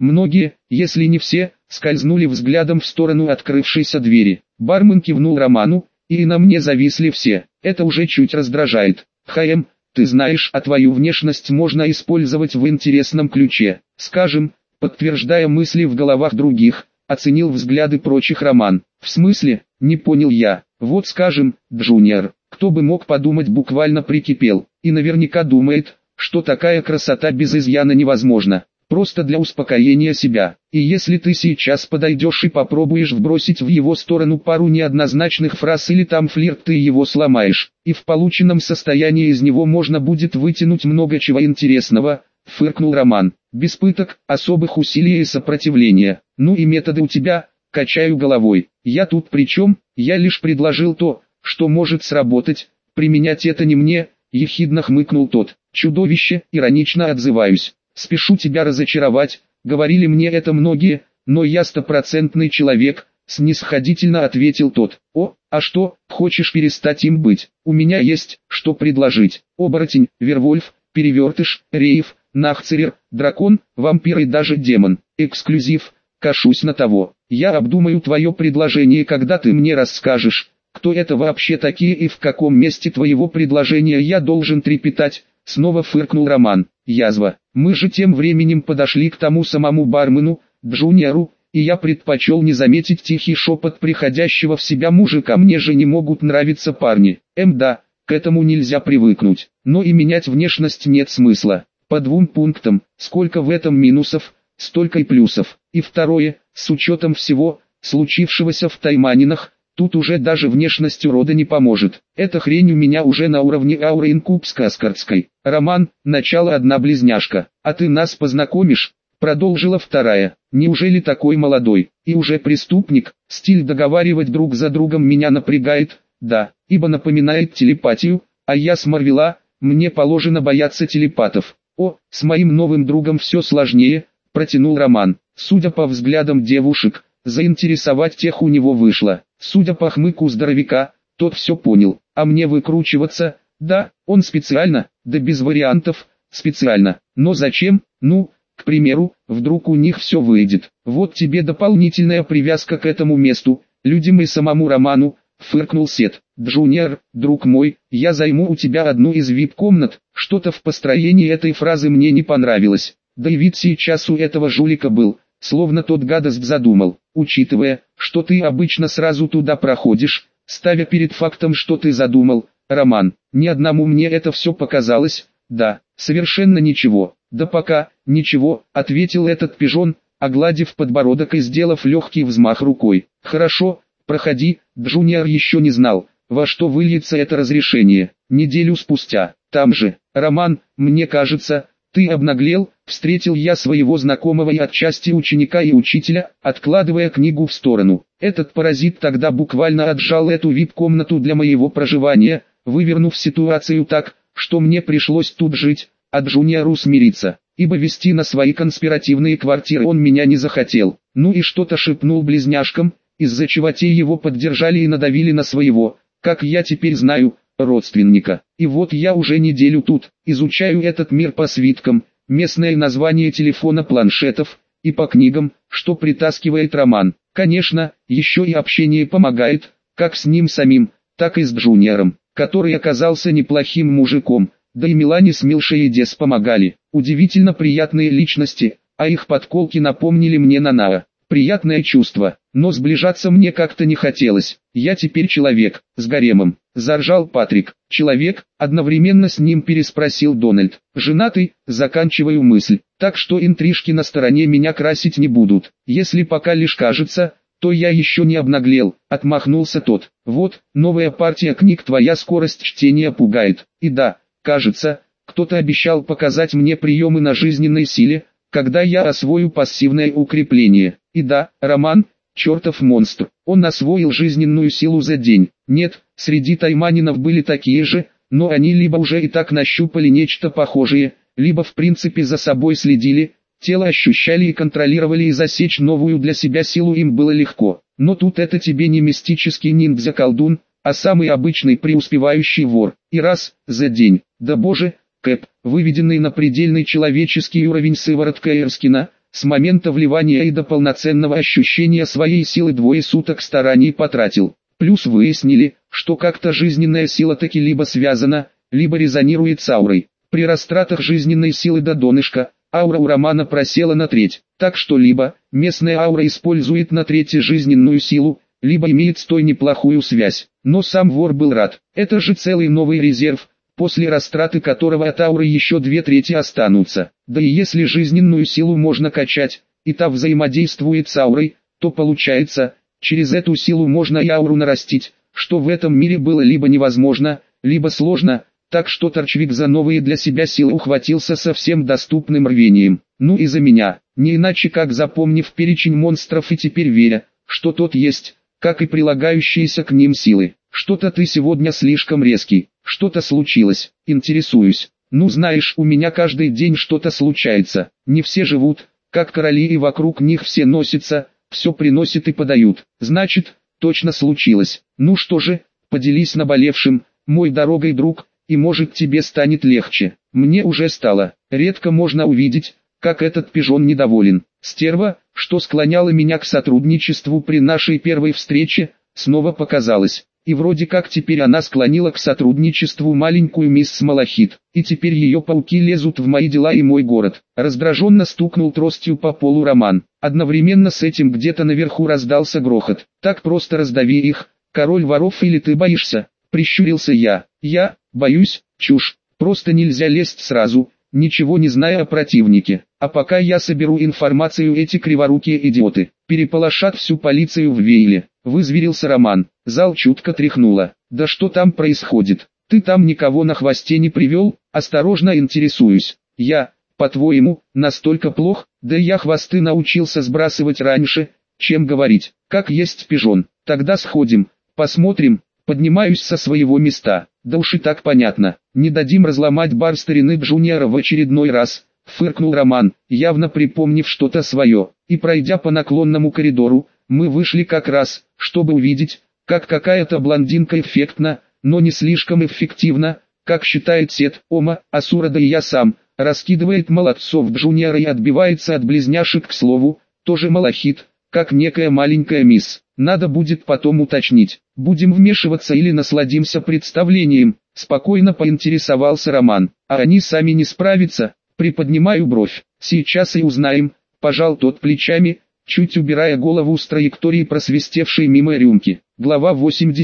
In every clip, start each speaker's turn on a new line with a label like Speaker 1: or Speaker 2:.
Speaker 1: Многие, если не все, скользнули взглядом в сторону открывшейся двери. Бармен кивнул Роману, и на мне зависли все. Это уже чуть раздражает. ХМ, ты знаешь, а твою внешность можно использовать в интересном ключе. Скажем, подтверждая мысли в головах других, оценил взгляды прочих Роман. В смысле, не понял я. Вот скажем, Джуниор, кто бы мог подумать, буквально прикипел. И наверняка думает, что такая красота без изъяна невозможна. Просто для успокоения себя. И если ты сейчас подойдешь и попробуешь вбросить в его сторону пару неоднозначных фраз или там флирт, ты его сломаешь. И в полученном состоянии из него можно будет вытянуть много чего интересного, фыркнул Роман. Без пыток, особых усилий и сопротивления. Ну и методы у тебя, качаю головой. Я тут при чем? Я лишь предложил то, что может сработать. Применять это не мне, ехидно хмыкнул тот. Чудовище, иронично отзываюсь. Спешу тебя разочаровать, говорили мне это многие, но я стопроцентный человек, снисходительно ответил тот. О, а что, хочешь перестать им быть? У меня есть, что предложить. Оборотень, Вервольф, Перевертыш, Рейв, Нахцерер, Дракон, Вампир и даже Демон. Эксклюзив, кашусь на того. Я обдумаю твое предложение, когда ты мне расскажешь, кто это вообще такие и в каком месте твоего предложения я должен трепетать. Снова фыркнул Роман. Язва. Мы же тем временем подошли к тому самому бармену, Джуниору, и я предпочел не заметить тихий шепот приходящего в себя мужика. Мне же не могут нравиться парни. Да, к этому нельзя привыкнуть. Но и менять внешность нет смысла. По двум пунктам, сколько в этом минусов, столько и плюсов. И второе, с учетом всего, случившегося в Тайманинах, тут уже даже внешность урода не поможет. Эта хрень у меня уже на уровне ауры инкуб-скаскардской. Роман, начало одна близняшка. А ты нас познакомишь? Продолжила вторая. Неужели такой молодой? И уже преступник? Стиль договаривать друг за другом меня напрягает. Да, ибо напоминает телепатию, а я с Марвела, мне положено бояться телепатов. О, с моим новым другом все сложнее, протянул Роман. Судя по взглядам девушек, заинтересовать тех у него вышло. Судя по хмыку здоровяка, тот все понял. А мне выкручиваться? Да, он специально, да без вариантов, специально. Но зачем? Ну, к примеру, вдруг у них все выйдет. Вот тебе дополнительная привязка к этому месту, людям и самому Роману, фыркнул Сет. Джуниор, друг мой, я займу у тебя одну из вип-комнат. Что-то в построении этой фразы мне не понравилось. Да и вид сейчас у этого жулика был, словно тот гадость задумал. Учитывая, что ты обычно сразу туда проходишь, ставя перед фактом, что ты задумал, Роман, ни одному мне это все показалось. Да, совершенно ничего. Да пока, ничего, ответил этот пижон, огладив подбородок и сделав легкий взмах рукой. Хорошо, проходи. Джуниор еще не знал, во что выльется это разрешение. Неделю спустя, там же. Роман, мне кажется, ты обнаглел. Встретил я своего знакомого и отчасти ученика и учителя, откладывая книгу в сторону. Этот паразит тогда буквально отжал эту вип-комнату для моего проживания, вывернув ситуацию так, что мне пришлось тут жить, а Джуниору смириться, ибо вести на свои конспиративные квартиры он меня не захотел. Ну и что-то шепнул близняшкам, из-за чего те его поддержали и надавили на своего, как я теперь знаю, родственника. И вот я уже неделю тут, изучаю этот мир по свиткам, местное название телефона, планшетов, и по книгам, что притаскивает Роман. Конечно, еще и общение помогает, как с ним самим, так и с Джуниором, который оказался неплохим мужиком, да и Милане с Милшей и Дес помогали. Удивительно приятные личности, а их подколки напомнили мне Нанаа. Приятное чувство, но сближаться мне как-то не хотелось. Я теперь человек, с гаремом. Заржал Патрик. Человек, одновременно с ним переспросил Дональд. Женатый, заканчиваю мысль. Так что интрижки на стороне меня красить не будут. Если пока лишь кажется, то я еще не обнаглел, отмахнулся тот. Вот, новая партия книг, твоя скорость чтения пугает. И да, кажется, кто-то обещал показать мне приемы на жизненной силе, когда я освою пассивное укрепление. И да, Роман, чертов монстр, он освоил жизненную силу за день. Нет, среди тайманинов были такие же, но они либо уже и так нащупали нечто похожее, либо в принципе за собой следили, тело ощущали и контролировали, и засечь новую для себя силу им было легко. Но тут это тебе не мистический ниндзя-колдун, а самый обычный преуспевающий вор. И раз, за день, да боже, Кэп, выведенный на предельный человеческий уровень сыворотка Эрскина, С момента вливания и до полноценного ощущения своей силы 2 суток стараний потратил. Плюс выяснили, что как-то жизненная сила таки либо связана, либо резонирует с аурой. При растратах жизненной силы до донышка, аура у Романа просела на треть, так что либо местная аура использует на треть жизненную силу, либо имеет с той неплохую связь. Но сам вор был рад, это же целый новый резерв, после растраты которого от ауры еще 2/3 останутся. Да и если жизненную силу можно качать, и та взаимодействует с аурой, то получается, через эту силу можно и ауру нарастить, что в этом мире было либо невозможно, либо сложно, так что Торчвик за новые для себя силы ухватился со всем доступным рвением. Ну и за меня, не иначе как запомнив перечень монстров и теперь веря, что тот есть, как и прилагающиеся к ним силы. Что-то ты сегодня слишком резкий, что-то случилось, интересуюсь. Ну знаешь, у меня каждый день что-то случается, не все живут, как короли и вокруг них все носятся, все приносят и подают. Значит, точно случилось. Ну что же, поделись наболевшим, мой дорогой друг, и может тебе станет легче. Мне уже стало. Редко можно увидеть, как этот пижон недоволен. Стерва, что склоняла меня к сотрудничеству при нашей первой встрече, снова показалась. И вроде как теперь она склонила к сотрудничеству маленькую мисс Малахит. И теперь ее пауки лезут в мои дела и мой город. Раздраженно стукнул тростью по полу Роман. Одновременно с этим где-то наверху раздался грохот. Так просто раздави их, король воров, или ты боишься? Прищурился я. Я боюсь, чушь. Просто нельзя лезть сразу, ничего не зная о противнике. А пока я соберу информацию, эти криворукие идиоты переполошат всю полицию в Вейле. Вызверился Роман. Зал чутко тряхнуло. Да что там происходит? Ты там никого на хвосте не привел? Осторожно интересуюсь. Я, по-твоему, настолько плох? Да я хвосты научился сбрасывать раньше, чем говорить. Как есть пижон. Тогда сходим, посмотрим. Поднимаюсь со своего места. Да уж и так понятно. Не дадим разломать бар старины Джуниора в очередной раз. Фыркнул Роман, явно припомнив что-то свое. И пройдя по наклонному коридору, мы вышли как раз, чтобы увидеть, как какая-то блондинка эффектно, но не слишком эффективно, как считает Сет, Ома, Асура, да и я сам, раскидывает молодцов Джуниора и отбивается от близняшек, к слову, тоже Малахит, как некая маленькая мисс. Надо будет потом уточнить, будем вмешиваться или насладимся представлением. Спокойно поинтересовался Роман. А они сами не справятся? Приподнимаю бровь. Сейчас и узнаем. Пожал тот плечами, чуть убирая голову с траектории просвистевшей мимо рюмки. Глава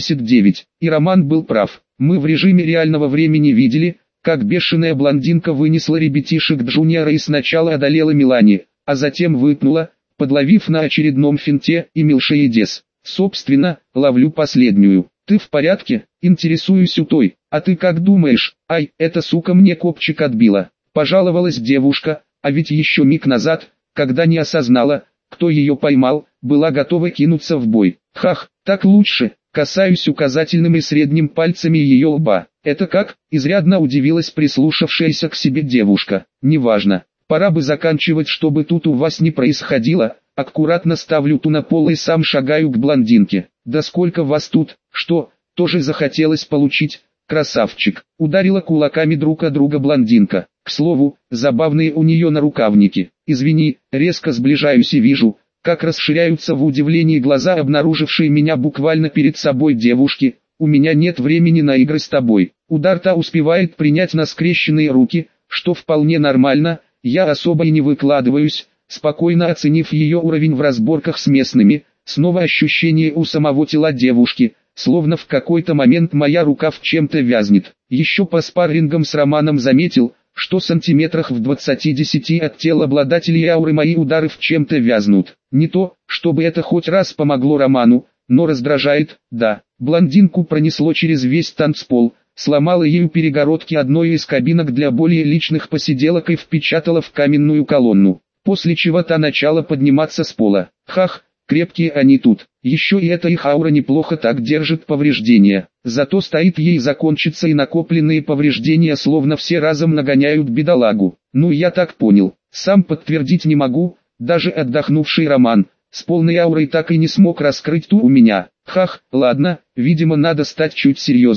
Speaker 1: 89. И Роман был прав. Мы в режиме реального времени видели, как бешеная блондинка вынесла ребятишек Джуниора и сначала одолела Милани, а затем выпнула, подловив на очередном финте, и Милшеедес. Собственно, ловлю последнюю. Ты в порядке? Интересуюсь у той. А ты как думаешь? Ай, эта сука мне копчик отбила. Пожаловалась девушка, а ведь еще миг назад, когда не осознала, кто ее поймал, была готова кинуться в бой. Хах, так лучше. Касаюсь указательным и средним пальцами ее лба. Это как? Изрядно удивилась прислушавшаяся к себе девушка. Неважно. Пора бы заканчивать, чтобы тут у вас не происходило. Аккуратно ставлю ту на пол и сам шагаю к блондинке. Да сколько вас тут? Что, тоже захотелось получить? Красавчик. Ударила кулаками друг от друга блондинка. К слову, забавные у нее нарукавники. Извини, резко сближаюсь и вижу, как расширяются в удивлении глаза обнаружившей меня буквально перед собой девушки. У меня нет времени на игры с тобой. Удар та успевает принять на скрещенные руки, что вполне нормально. Я особо и не выкладываюсь, спокойно оценив ее уровень в разборках с местными. Снова ощущение у самого тела девушки, словно в какой-то момент моя рука в чем-то вязнет. Еще по спаррингам с Романом заметил, что сантиметрах в 20-10 от тела обладателей ауры мои удары в чем-то вязнут. Не то, чтобы это хоть раз помогло Роману, но раздражает. Да, блондинку пронесло через весь танцпол, сломала ею перегородки одной из кабинок для более личных посиделок и впечатала в каменную колонну, после чего та начала подниматься с пола. Хах, крепкие они тут. Еще и эта их аура неплохо так держит повреждения. Зато стоит ей закончиться, и накопленные повреждения словно все разом нагоняют бедолагу. Ну я так понял. Сам подтвердить не могу, даже отдохнувший Роман с полной аурой так и не смог раскрыть ту у меня. Хах, ладно, видимо надо стать чуть серьезней.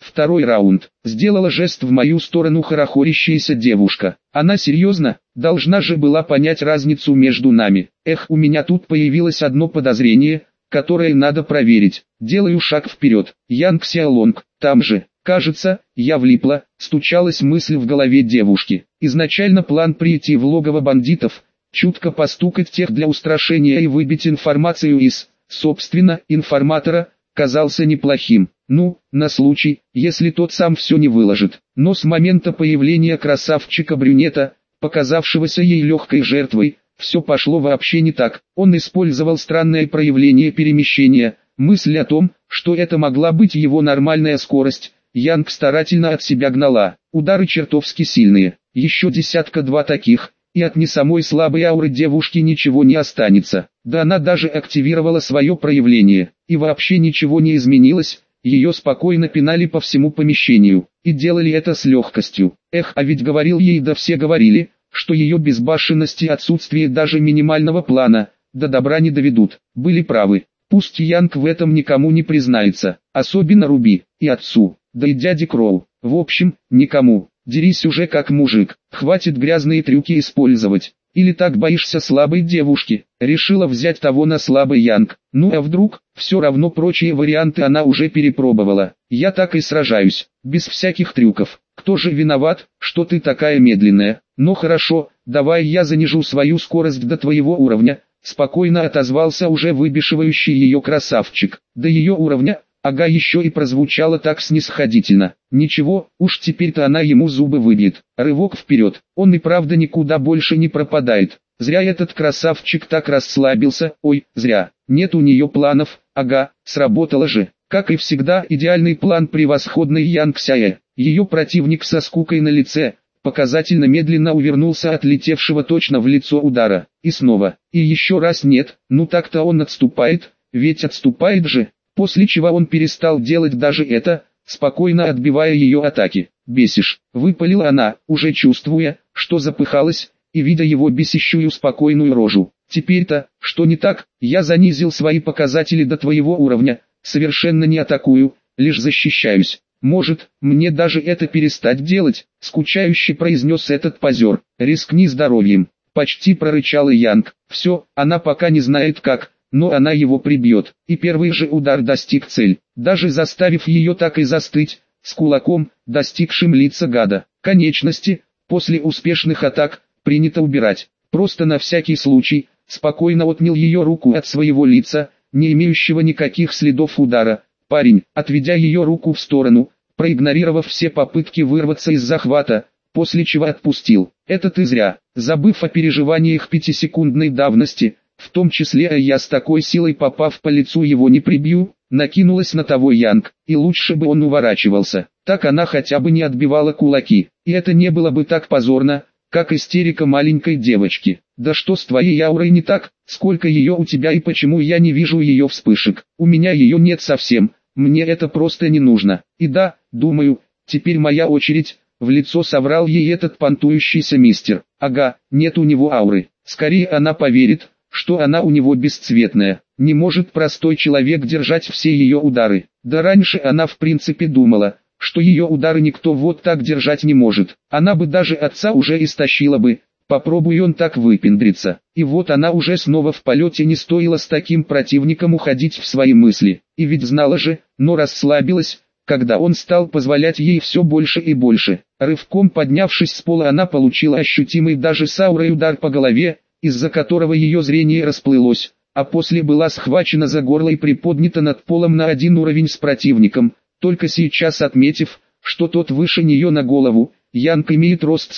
Speaker 1: Второй раунд. Сделала жест в мою сторону хорохорящаяся девушка. Она серьезно? Должна же была понять разницу между нами. Эх, у меня тут появилось одно подозрение, которое надо проверить. Делаю шаг вперед. Янг Сяолонг, там же. Кажется, я влипла, стучалась мысль в голове девушки. Изначально план прийти в логово бандитов, чутко постукать тех для устрашения и выбить информацию из, собственно, информатора, казался неплохим. Ну, на случай, если тот сам все не выложит. Но с момента появления красавчика-брюнета, показавшегося ей легкой жертвой, все пошло вообще не так. Он использовал странное проявление перемещения. Мысль о том, что это могла быть его нормальная скорость, Янг старательно от себя гнала. Удары чертовски сильные. Еще десятка-два таких, и от не самой слабой ауры девушки ничего не останется. Да она даже активировала свое проявление. И вообще ничего не изменилось. Ее спокойно пинали по всему помещению, и делали это с легкостью. Эх, а ведь говорил ей, да все говорили, что ее безбашенность и отсутствие даже минимального плана, до добра не доведут. Были правы. Пусть Янг в этом никому не признается, особенно Руби, и отцу, да и дяде Кроу. В общем, никому. Дерись уже как мужик, хватит грязные трюки использовать. Или так боишься слабой девушки? Решила взять того на слабый Янг. Ну а вдруг, все равно прочие варианты она уже перепробовала. Я так и сражаюсь, без всяких трюков. Кто же виноват, что ты такая медленная? Ну хорошо, давай я занижу свою скорость до твоего уровня. Спокойно отозвался уже выбешивающий ее красавчик. До ее уровня, ага, еще и прозвучало так снисходительно. Ничего, уж теперь-то она ему зубы выбьет. Рывок вперед, он и правда никуда больше не пропадает. Зря этот красавчик так расслабился, ой, зря. Нет у нее планов, ага, сработало же. Как и всегда, идеальный план превосходный Янг Сяэ. Ее противник со скукой на лице, показательно медленно увернулся от летевшего точно в лицо удара. И снова, и еще раз нет, ну так-то он отступает, ведь отступает же. После чего он перестал делать даже это, спокойно отбивая ее атаки. «Бесишь», — выпалила она, уже чувствуя, что запыхалась, и видя его бесящую спокойную рожу. «Теперь-то, что не так, я занизил свои показатели до твоего уровня, совершенно не атакую, лишь защищаюсь. Может, мне даже это перестать делать?» — скучающе произнес этот позер. «Рискни здоровьем», — почти прорычал Янг. «Все, она пока не знает как, но она его прибьет». И первый же удар достиг цель, даже заставив ее так и застыть, с кулаком, достигшим лица гада. Конечности, после успешных атак, принято убирать. Просто на всякий случай, спокойно отнял ее руку от своего лица, не имеющего никаких следов удара. Парень, отведя ее руку в сторону, проигнорировав все попытки вырваться из захвата, после чего отпустил. «Это ты зря», забыв о переживаниях пятисекундной давности, в том числе я с такой силой попав по лицу его не прибью, накинулась на того Янг, и лучше бы он уворачивался, так она хотя бы не отбивала кулаки, и это не было бы так позорно, как истерика маленькой девочки. «Да что с твоей аурой не так, сколько ее у тебя и почему я не вижу ее вспышек? У меня ее нет совсем, мне это просто не нужно. И да, думаю, теперь моя очередь», в лицо соврал ей этот понтующийся мистер. «Ага, нет у него ауры, скорее она поверит, что она у него бесцветная. Не может простой человек держать все ее удары. Да раньше она в принципе думала, что ее удары никто вот так держать не может. Она бы даже отца уже истощила бы, попробуй он так выпендриться. И вот она уже снова в полете, не стоило с таким противником уходить в свои мысли. И ведь знала же, но расслабилась, когда он стал позволять ей все больше и больше. Рывком поднявшись с пола, она получила ощутимый даже с аурой удар по голове, из-за которого ее зрение расплылось, а после была схвачена за горло и приподнята над полом на один уровень с противником, только сейчас отметив, что тот выше нее на голову. Янг имеет рост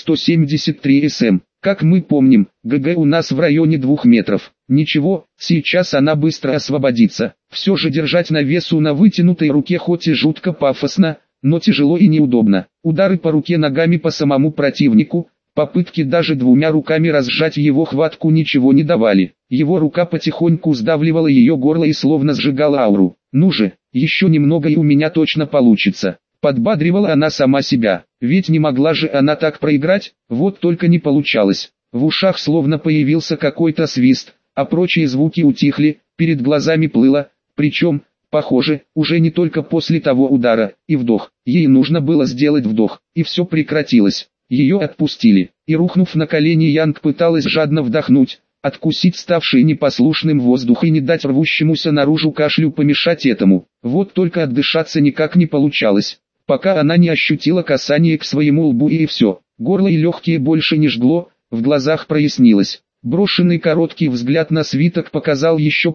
Speaker 1: 173 см. Как мы помним, ГГ у нас в районе 2 метров. Ничего, сейчас она быстро освободится. Все же держать на весу на вытянутой руке хоть и жутко пафосно, но тяжело и неудобно. Удары по руке ногами по самому противнику, попытки даже двумя руками разжать его хватку ничего не давали. Его рука потихоньку сдавливала ее горло и словно сжигала ауру. «Ну же, еще немного и у меня точно получится», — подбадривала она сама себя. Ведь не могла же она так проиграть, вот только не получалось. В ушах словно появился какой-то свист, а прочие звуки утихли, перед глазами плыло, причем, Похоже, уже не только после того удара, и вдох. Ей нужно было сделать вдох, и все прекратилось. Ее отпустили, и рухнув на колени, Янг пыталась жадно вдохнуть, откусить ставший непослушным воздух и не дать рвущемуся наружу кашлю помешать этому. Вот только отдышаться никак не получалось, пока она не ощутила касание к своему лбу, и все. Горло и легкие больше не жгло, в глазах прояснилось. Брошенный короткий взгляд на свиток показал еще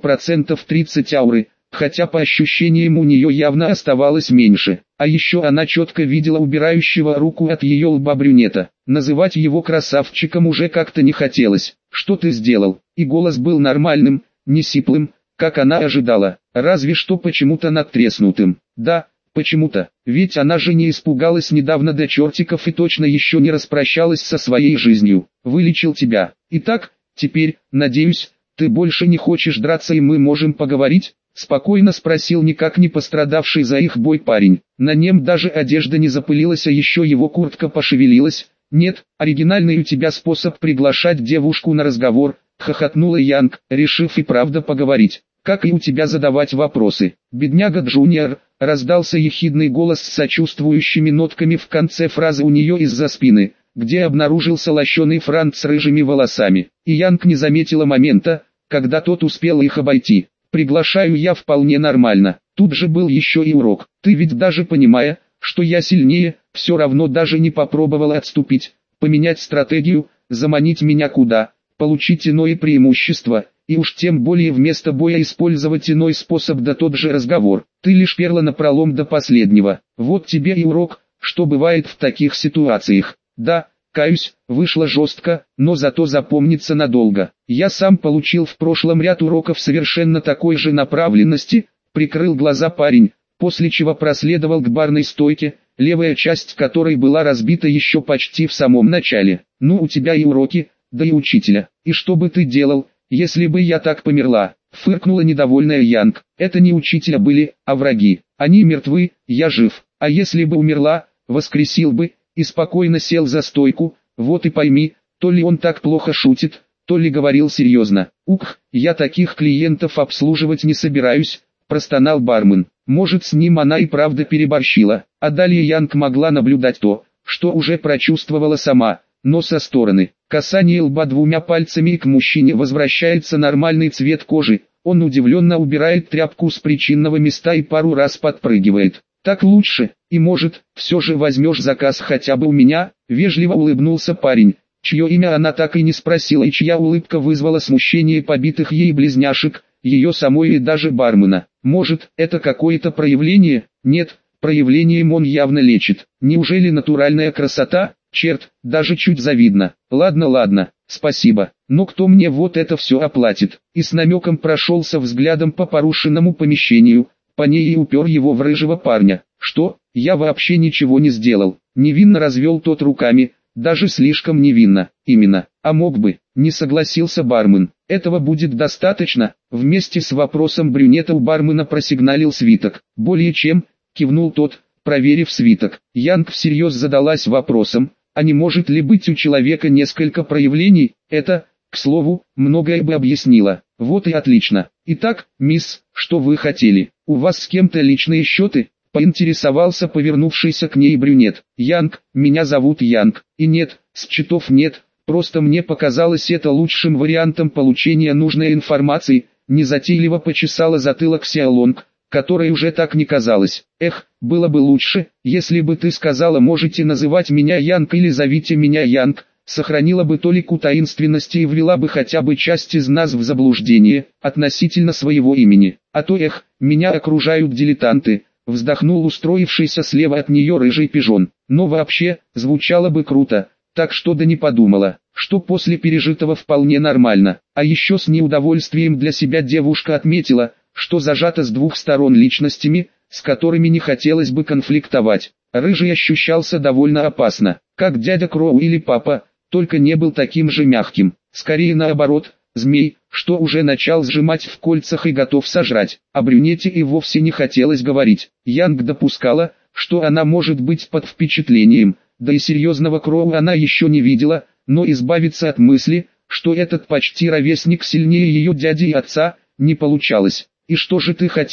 Speaker 1: 30% ауры, хотя по ощущениям у нее явно оставалось меньше. А еще она четко видела убирающего руку от ее лба брюнета. Называть его красавчиком уже как-то не хотелось. «Что ты сделал?» И голос был нормальным, не сиплым, как она ожидала, разве что почему-то надтреснутым. Да, почему-то, ведь она же не испугалась недавно до чертиков и точно еще не распрощалась со своей жизнью. Вылечил тебя. Итак, теперь, надеюсь, ты больше не хочешь драться и мы можем поговорить? Спокойно спросил никак не пострадавший за их бой парень. На нем даже одежда не запылилась, а еще его куртка пошевелилась. «Нет, оригинальный у тебя способ приглашать девушку на разговор», — хохотнула Янг, решив и правда поговорить. «Как и у тебя задавать вопросы». «Бедняга Джуниор», — раздался ехидный голос с сочувствующими нотками в конце фразы у нее из-за спины, где обнаружился лощеный Франц с рыжими волосами. И Янг не заметила момента, когда тот успел их обойти. «Приглашаю я вполне нормально». Тут же был еще и урок. «Ты ведь даже понимая, что я сильнее, все равно даже не попробовала отступить, поменять стратегию, заманить меня куда, получить иное преимущество, и уж тем более вместо боя использовать иной способ, да тот же разговор. Ты лишь перла напролом до последнего. Вот тебе и урок, что бывает в таких ситуациях. Да, каюсь, вышло жестко, но зато запомнится надолго. Я сам получил в прошлом ряд уроков совершенно такой же направленности», прикрыл глаза парень, после чего проследовал к барной стойке, левая часть которой была разбита еще почти в самом начале. «Ну у тебя и уроки, да и учителя. И что бы ты делал, если бы я так померла?» Фыркнула недовольная Янг. «Это не учителя были, а враги. Они мертвы, я жив. А если бы умерла, воскресил бы», и спокойно сел за стойку. «Вот и пойми, то ли он так плохо шутит, то ли говорил серьезно». «Ух, я таких клиентов обслуживать не собираюсь», простонал бармен. Может, с ним она и правда переборщила. А далее Янг могла наблюдать то, что уже прочувствовала сама, но со стороны. Касание лба двумя пальцами, и к мужчине возвращается нормальный цвет кожи. Он удивленно убирает тряпку с причинного места и пару раз подпрыгивает. «Так лучше, и может, все же возьмешь заказ хотя бы у меня?» Вежливо улыбнулся парень, чье имя она так и не спросила и чья улыбка вызвала смущение побитых ей близняшек, ее самой и даже бармена. «Может, это какое-то проявление?» «Нет, проявлением он явно лечит. Неужели натуральная красота? Черт, даже чуть завидно. Ладно, ладно, спасибо, но кто мне вот это все оплатит?» И с намеком прошелся взглядом по порушенному помещению, по ней и упер его в рыжего парня. «Что? Я вообще ничего не сделал». Невинно развел тот руками, даже слишком невинно. «Именно, а мог бы», не согласился бармен. «Этого будет достаточно?» Вместе с вопросом брюнета у бармена просигналил свиток. «Более чем», кивнул тот, проверив свиток. Янг всерьез задалась вопросом, а не может ли быть у человека несколько проявлений? Это, к слову, многое бы объяснило. Вот и отлично. «Итак, мисс, что вы хотели? У вас с кем-то личные счеты?» Поинтересовался повернувшийся к ней брюнет. «Янг, меня зовут Янг, и нет, счетов нет, просто мне показалось это лучшим вариантом получения нужной информации», незатейливо почесала затылок Сяолонг, которой уже так не казалось. «Эх, было бы лучше, если бы ты сказала, можете называть меня Янг или зовите меня Янг», сохранила бы толику таинственности и ввела бы хотя бы часть из нас в заблуждение относительно своего имени. А то меня окружают дилетанты. Вздохнул устроившийся слева от нее рыжий пижон. Но вообще, звучало бы круто, так что да не подумала, что после пережитого вполне нормально. А еще с неудовольствием для себя девушка отметила, что зажата с двух сторон личностями, с которыми не хотелось бы конфликтовать. Рыжий ощущался довольно опасно, как дядя Кроу или папа, только не был таким же мягким. Скорее наоборот, змей, что уже начал сжимать в кольцах и готов сожрать. О брюнете и вовсе не хотелось говорить. Янг допускала, что она может быть под впечатлением, да и серьезного Кроу она еще не видела, но избавиться от мысли, что этот почти ровесник сильнее ее дяди и отца, не получалось. «И что же ты хотела?»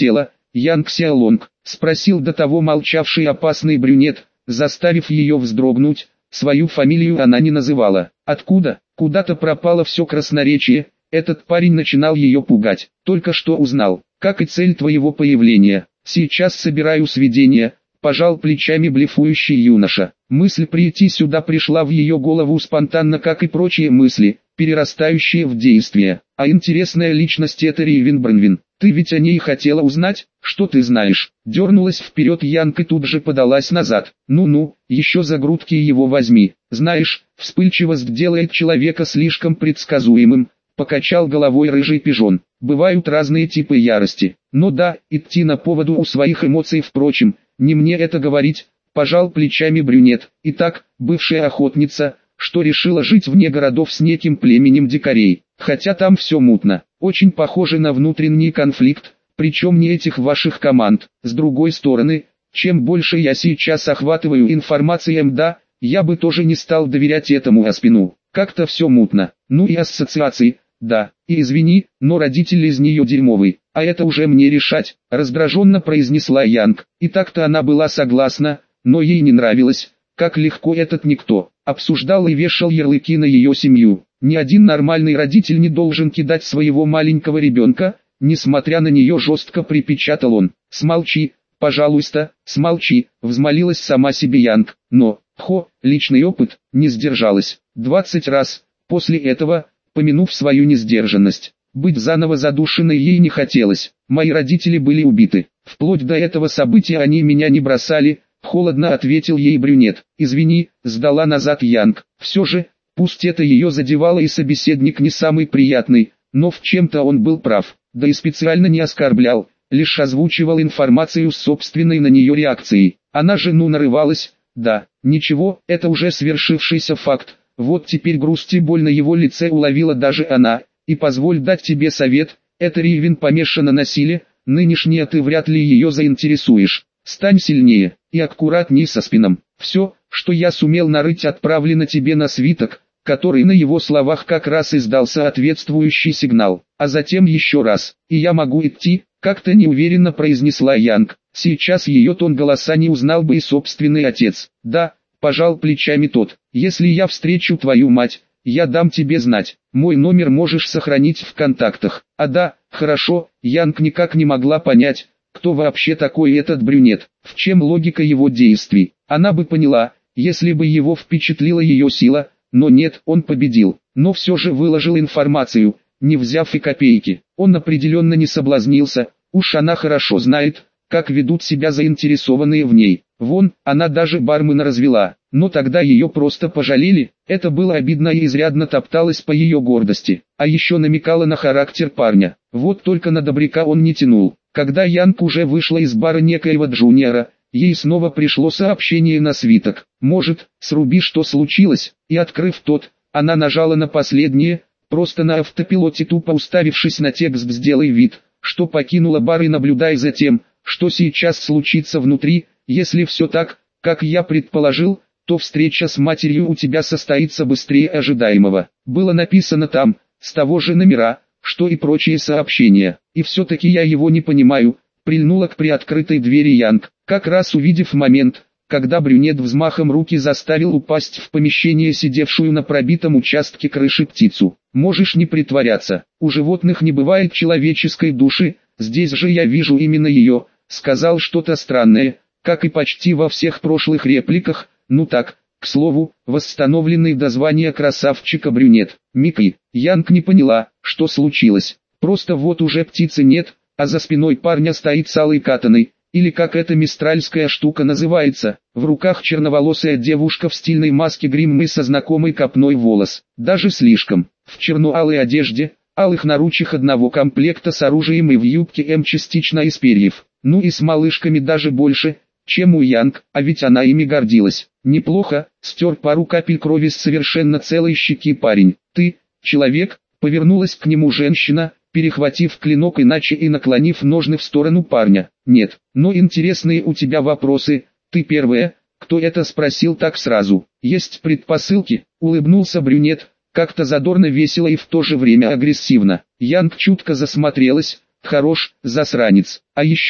Speaker 1: Янг Сяолонг? Спросил до того молчавший опасный брюнет, заставив ее вздрогнуть. Свою фамилию она не называла. Откуда? Куда-то пропало все красноречие. Этот парень начинал ее пугать. Только что узнал, как и цель твоего появления. Сейчас собираю сведения. Пожал плечами блефующий юноша. Мысль прийти сюда пришла в ее голову спонтанно, как и прочие мысли, перерастающие в действия. А интересная личность это Ривен Бронвин. Ты ведь о ней хотела узнать? Что ты знаешь? Дернулась вперед Янг и тут же подалась назад. Ну-ну, еще за грудки его возьми. Знаешь, вспыльчивость делает человека слишком предсказуемым. Покачал головой рыжий пижон. Бывают разные типы ярости. Но да, идти на поводу у своих эмоций, впрочем, не мне это говорить. Пожал плечами брюнет. Итак, бывшая охотница, что решила жить вне городов с неким племенем дикарей. Хотя там все мутно. Очень похоже на внутренний конфликт, причем не этих ваших команд. С другой стороны, чем больше я сейчас охватываю информацией, да, я бы тоже не стал доверять этому Аспину. Как-то все мутно. Ну и ассоциации, да. И извини, но родитель из нее дерьмовый. А это уже мне решать, раздраженно произнесла Янг. И так-то она была согласна, но ей не нравилось, как легко этот никто обсуждал и вешал ярлыки на ее семью. Ни один нормальный родитель не должен кидать своего маленького ребенка, несмотря на нее, жестко припечатал он. Смолчи, пожалуйста, смолчи, взмолилась сама себе Янг. Но, личный опыт, не сдержалась. 20 раз, после этого, помянув свою несдержанность. Быть заново задушенной ей не хотелось. Мои родители были убиты. Вплоть до этого события они меня не бросали. Холодно ответил ей брюнет. Извини, сдала назад Янг. Все же, пусть это ее задевало и собеседник не самый приятный, но в чем-то он был прав. Да и специально не оскорблял, лишь озвучивал информацию с собственной на нее реакцией. Она жену нарывалась. Да, ничего, это уже свершившийся факт. Вот теперь грусть и боль на его лице уловила даже она. И позволь дать тебе совет, эта Ривен помешана на силе, нынешняя ты вряд ли ее заинтересуешь. Стань сильнее и аккуратней со спином. Все, что я сумел нарыть, отправлено тебе на свиток, который на его словах как раз издал соответствующий сигнал. А затем еще раз, и я могу идти, как-то неуверенно произнесла Янг. Сейчас ее тон голоса не узнал бы и собственный отец. Да, пожал плечами тот, если я встречу твою мать, я дам тебе знать. Мой номер можешь сохранить в контактах. А да, хорошо, Янг никак не могла понять, кто вообще такой этот брюнет, в чем логика его действий. Она бы поняла, если бы его впечатлила ее сила, но нет, он победил. Но все же выложил информацию, не взяв и копейки. Он определенно не соблазнился, уж она хорошо знает, как ведут себя заинтересованные в ней. Вон, она даже бармена развела, но тогда ее просто пожалели. Это было обидно и изрядно топталось по ее гордости. А еще намекала на характер парня. Вот только на добряка он не тянул. Когда Янг уже вышла из бара некоего Джуниора, ей снова пришло сообщение на свиток. Может, сруби, что случилось, и открыв тот, она нажала на последнее, просто на автопилоте, тупо уставившись на текст. Сделай вид, что покинула бар и наблюдай за тем, что сейчас случится внутри. Если все так, как я предположил, то встреча с матерью у тебя состоится быстрее ожидаемого. Было написано там, с того же номера, что и прочие сообщения. И все-таки я его не понимаю, прильнула к приоткрытой двери Янг, как раз увидев момент, когда брюнет взмахом руки заставил упасть в помещение сидевшую на пробитом участке крыши птицу. Можешь не притворяться, у животных не бывает человеческой души, здесь же я вижу именно ее. Сказал что-то странное, как и почти во всех прошлых репликах. Ну так, к слову, восстановленный до звания красавчика брюнет. Микки, Янг не поняла, что случилось. Просто вот уже птицы нет, а за спиной парня стоит с алой катаной, или как эта мистральская штука называется, в руках черноволосая девушка в стильной маске гриммы со знакомой копной волос. Даже слишком, в черно-алой одежде, алых наручах одного комплекта с оружием и в юбке М частично из перьев. Ну и с малышками даже больше, чем у Янг, а ведь она ими гордилась. Неплохо, стер пару капель крови с совершенно целой щеки парень. Ты, человек, повернулась к нему женщина, перехватив клинок иначе и наклонив ножны в сторону парня. Нет, но интересные у тебя вопросы. Ты первая, кто это спросил так сразу. Есть предпосылки, улыбнулся брюнет, как-то задорно, весело и в то же время агрессивно. Янг чутко засмотрелась. Хорош, засранец. А еще,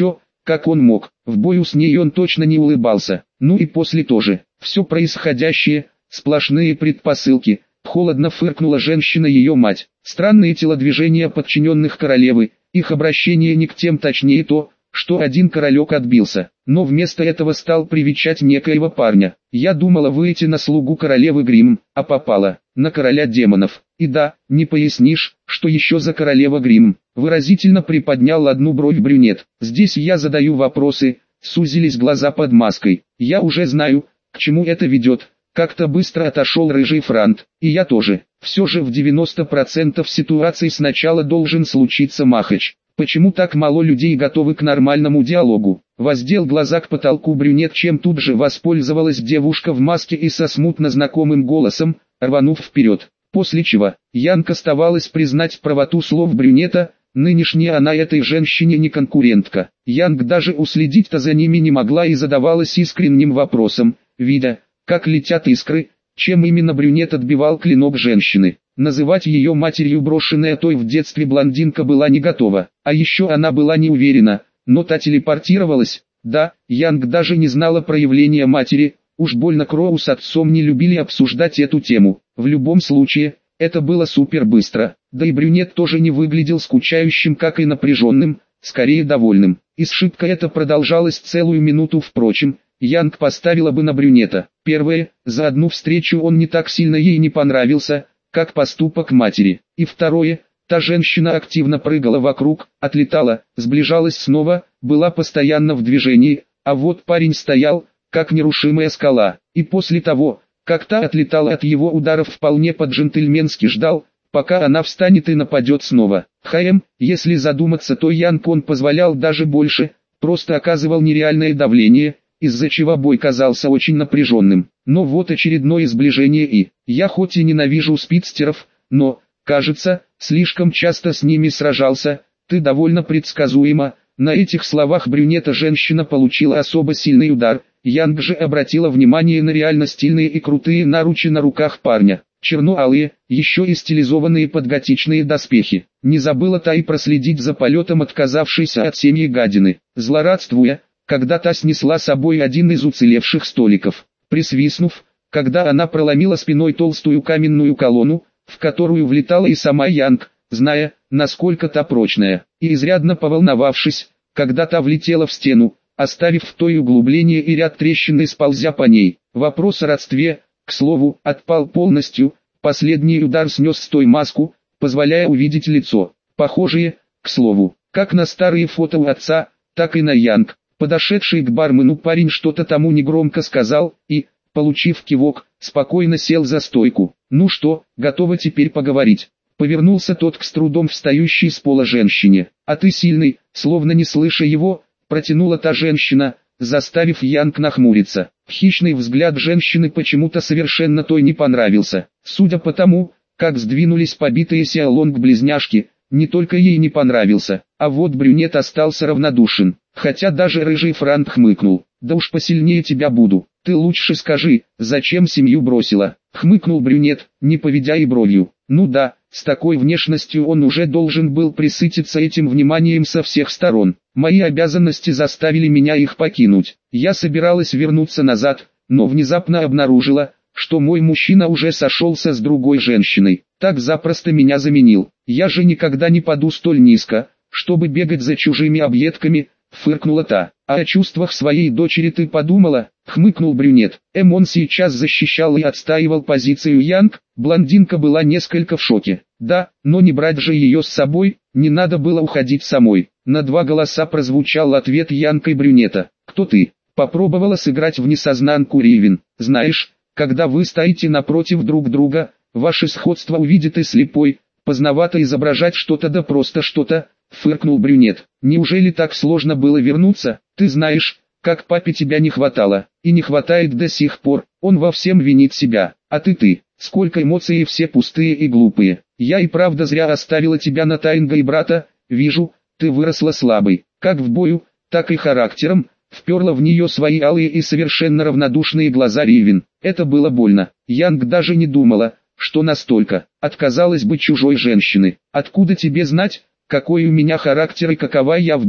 Speaker 1: как он мог, в бою с ней он точно не улыбался, ну и после тоже. Все происходящее, сплошные предпосылки, холодно фыркнула женщина ее мать. Странные телодвижения подчиненных королевы, их обращение не к тем, точнее то, что один королек отбился, но вместо этого стал привечать некоего парня. Я думала выйти на слугу королевы Гримм, а попала на короля демонов. И да, не пояснишь, что еще за королева Гримм. Выразительно приподнял одну бровь брюнет. Здесь я задаю вопросы, сузились глаза под маской. Я уже знаю, к чему это ведет. Как-то быстро отошел рыжий франт, и я тоже. Все же в 90% ситуаций сначала должен случиться махач. Почему так мало людей готовы к нормальному диалогу? Воздел глаза к потолку брюнет, чем тут же воспользовалась девушка в маске и со смутно знакомым голосом, рванув вперед. После чего, Янг оставалось признать правоту слов брюнета, нынешняя она этой женщине не конкурентка. Янг даже уследить-то за ними не могла и задавалась искренним вопросом, видя, как летят искры, чем именно брюнет отбивал клинок женщины. Называть ее матерью брошенная той в детстве блондинка была не готова, а еще она была не уверена, но та телепортировалась. Да, Янг даже не знала проявления матери, уж больно Кроу с отцом не любили обсуждать эту тему. В любом случае, это было супер быстро, да и брюнет тоже не выглядел скучающим, как и напряженным, скорее довольным. И сшибка эта продолжалась целую минуту. Впрочем, Янг поставила бы на брюнета. Первое, за одну встречу он не так сильно ей не понравился, как поступок матери. И второе, та женщина активно прыгала вокруг, отлетала, сближалась снова, была постоянно в движении, а вот парень стоял, как нерушимая скала, и после того, как та отлетала от его ударов, вполне по-джентльменски ждал, пока она встанет и нападет снова. Если задуматься, то Янг он позволял даже больше, просто оказывал нереальное давление, из-за чего бой казался очень напряженным. Но вот очередное сближение, и я хоть и ненавижу спидстеров, но, кажется, слишком часто с ними сражался, ты довольно предсказуема. На этих словах брюнета женщина получила особо сильный удар. Янг же обратила внимание на реально стильные и крутые наручи на руках парня. Черно-алые, еще и стилизованные под готичные доспехи. Не забыла та и проследить за полетом отказавшейся от семьи гадины, злорадствуя, когда та снесла собой один из уцелевших столиков. Присвистнув, когда она проломила спиной толстую каменную колонну, в которую влетала и сама Янг, зная, насколько та прочная, и изрядно поволновавшись, когда та влетела в стену, оставив в той углубление и ряд трещин, сползя по ней. Вопрос о родстве, к слову, отпал полностью. Последний удар снес с той маску, позволяя увидеть лицо, похожее, к слову, как на старые фото у отца, так и на Янг. Подошедший к бармену парень что-то тому негромко сказал и, получив кивок, спокойно сел за стойку. «Ну что, готова теперь поговорить?» Повернулся тот к с трудом встающей с пола женщине. «А ты сильный», словно не слыша его, протянула та женщина, заставив Янг нахмуриться. Хищный взгляд женщины почему-то совершенно той не понравился. Судя по тому, как сдвинулись побитые сиалонг-близняшки, не только ей не понравился, а вот брюнет остался равнодушен. Хотя даже рыжий франт хмыкнул. «Да уж посильнее тебя буду. Ты лучше скажи, зачем семью бросила?» Хмыкнул брюнет, не поведя и бровью. Ну да, с такой внешностью он уже должен был присытиться этим вниманием со всех сторон. Мои обязанности заставили меня их покинуть. Я собиралась вернуться назад, но внезапно обнаружила, что мой мужчина уже сошелся с другой женщиной. Так запросто меня заменил. Я же никогда не паду столь низко, чтобы бегать за чужими объедками, фыркнула та. «А о чувствах своей дочери ты подумала?» — хмыкнул брюнет. Он сейчас защищал и отстаивал позицию Янг. Блондинка была несколько в шоке. Да, но не брать же ее с собой, не надо было уходить самой. На два голоса прозвучал ответ Янг и брюнета. «Кто ты?» — попробовала сыграть в несознанку Ривен. «Знаешь, когда вы стоите напротив друг друга, ваше сходство увидит и слепой. Поздновато изображать что-то, да просто что-то», — фыркнул брюнет. «Неужели так сложно было вернуться? Ты знаешь, как папе тебя не хватало, и не хватает до сих пор. Он во всем винит себя, а ты, сколько эмоций, и все пустые и глупые. Я и правда зря оставила тебя на Тайнга и брата. Вижу, ты выросла слабой, как в бою, так и характером». Вперла в нее свои алые и совершенно равнодушные глаза Ривен. Это было больно. Янг даже не думала, что настолько отказалась бы чужой женщины. «Откуда тебе знать, какой у меня характер и какова я в бою?»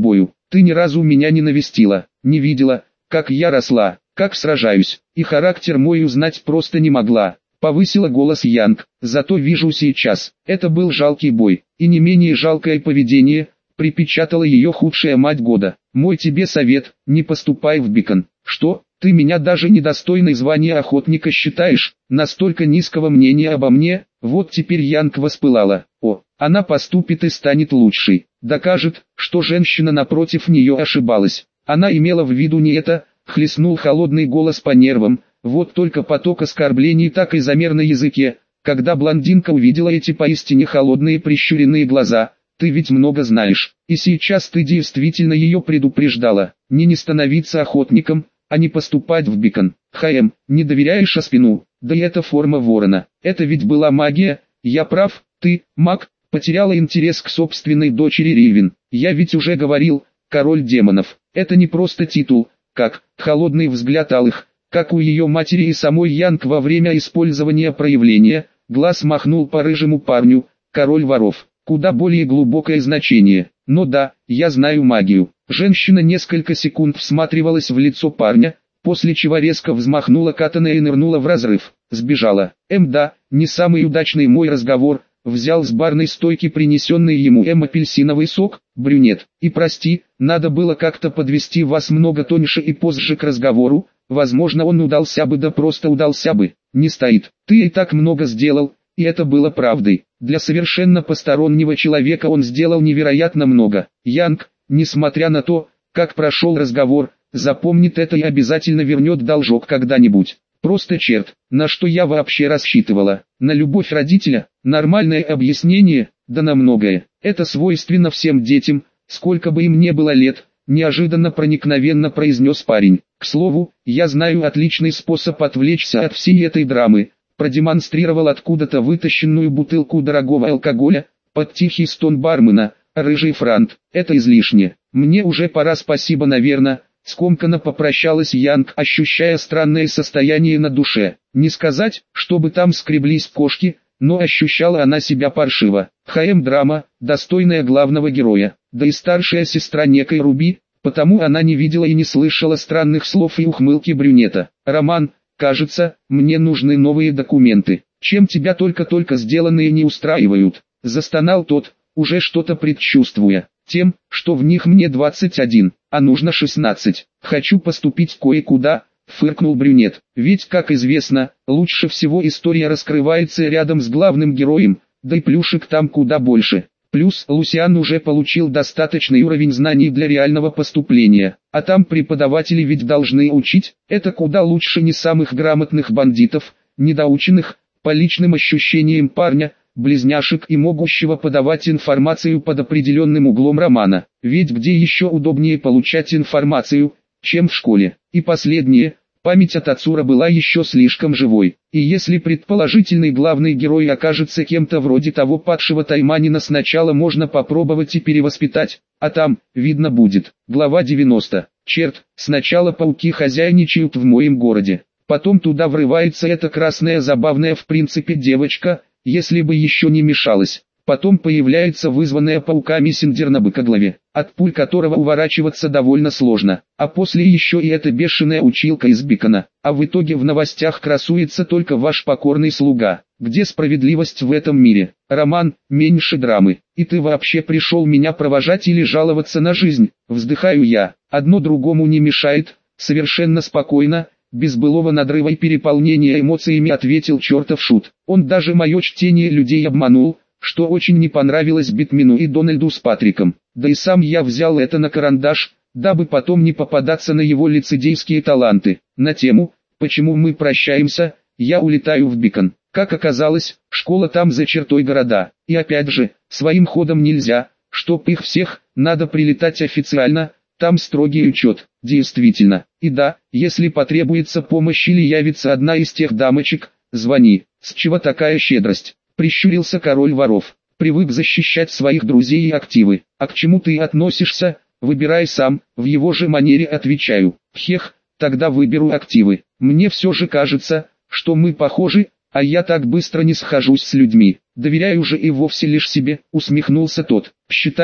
Speaker 1: Ты ни разу меня не навестила, не видела, как я росла, как сражаюсь, и характер мой узнать просто не могла. Повысила голос Янг, зато вижу сейчас, это был жалкий бой, и не менее жалкое поведение, припечатала ее худшая мать года. Мой тебе совет, не поступай в Бикон. Что, ты меня даже недостойной звания охотника считаешь, настолько низкого мнения обо мне? Вот теперь Янг воспылала. О, она поступит и станет лучшей, докажет, что женщина напротив нее ошибалась. Она имела в виду не это, хлестнул холодный голос по нервам. Вот только поток оскорблений так и замер на языке, когда блондинка увидела эти поистине холодные прищуренные глаза. Ты ведь много знаешь, и сейчас ты действительно ее предупреждала, не становиться охотником, а не поступать в Бикон. Не доверяешь спину, да и это форма ворона, это ведь была магия, я прав, ты, маг, потеряла интерес к собственной дочери Ривен. Я ведь уже говорил, король демонов, это не просто титул, как холодный взгляд алых, как у ее матери и самой Янг во время использования проявления, глаз махнул по рыжему парню, король воров, куда более глубокое значение. Но да, я знаю магию. Женщина несколько секунд всматривалась в лицо парня, после чего резко взмахнула катаной и нырнула в разрыв, сбежала. Да, не самый удачный мой разговор, взял с барной стойки принесенный ему апельсиновый сок, брюнет, и прости, надо было как-то подвести вас много тоньше и позже к разговору, возможно он удался бы, да просто удался бы, не стоит, ты и так много сделал, и это было правдой, для совершенно постороннего человека он сделал невероятно много. Янг, несмотря на то, как прошел разговор, запомнит это и обязательно вернет должок когда-нибудь. Просто черт, на что я вообще рассчитывала? На любовь родителя? Нормальное объяснение? Да на многое. Это свойственно всем детям, сколько бы им не было лет, неожиданно проникновенно произнес парень. К слову, я знаю отличный способ отвлечься от всей этой драмы. Продемонстрировал откуда-то вытащенную бутылку дорогого алкоголя, под тихий стон бармена, рыжий франт. Это излишне. Мне уже пора, спасибо, наверное. Скомканно попрощалась Янг, ощущая странное состояние на душе. Не сказать, чтобы там скреблись кошки, но ощущала она себя паршиво. Драма, достойная главного героя, да и старшая сестра некой Руби, потому она не видела и не слышала странных слов и ухмылки брюнета. Роман, кажется, мне нужны новые документы. Чем тебя только сделанные не устраивают? Застонал тот, уже что-то предчувствуя. Тем, что в них мне 21, а нужно 16. Хочу поступить кое-куда, фыркнул брюнет. Ведь, как известно, лучше всего история раскрывается рядом с главным героем, да и плюшек там куда больше. Плюс Лусиан уже получил достаточный уровень знаний для реального поступления, а там преподаватели ведь должны учить, это куда лучше не самых грамотных бандитов, недоученных, по личным ощущениям парня, близняшек и могущего подавать информацию под определенным углом романа. Ведь где еще удобнее получать информацию, чем в школе. И последнее, память от Ацура была еще слишком живой. И если предположительный главный герой окажется кем-то вроде того падшего тайманина, сначала можно попробовать и перевоспитать, а там, видно будет. Глава 90. Черт, сначала пауки хозяйничают в моем городе. Потом туда врывается эта красная забавная в принципе девочка, если бы еще не мешалась. Потом появляется вызванная пауками Синдер на быкоглаве, от пуль которого уворачиваться довольно сложно. А после еще и эта бешеная училка из Бикона. А в итоге в новостях красуется только ваш покорный слуга. Где справедливость в этом мире? Роман, меньше драмы. И ты вообще пришел меня провожать или жаловаться на жизнь? Вздыхаю я. Одно другому не мешает. Совершенно спокойно, без былого надрыва и переполнения эмоциями ответил чертов шут. Он даже мое чтение людей обманул, что очень не понравилось Битмену и Дональду с Патриком. Да и сам я взял это на карандаш, дабы потом не попадаться на его лицедейские таланты. На тему, почему мы прощаемся, я улетаю в Бикон. Как оказалось, школа там за чертой города. И опять же, своим ходом нельзя, чтоб их всех, надо прилетать официально, там строгий учет. Действительно. И да, если потребуется помощь или явится одна из тех дамочек, звони. С чего такая щедрость? Прищурился король воров. Привык защищать своих друзей и активы. А к чему ты относишься? Выбирай сам. В его же манере отвечаю. Хех, тогда выберу активы. Мне все же кажется, что мы похожи, а я так быстро не схожусь с людьми. Доверяю же и вовсе лишь себе, усмехнулся тот. Считай,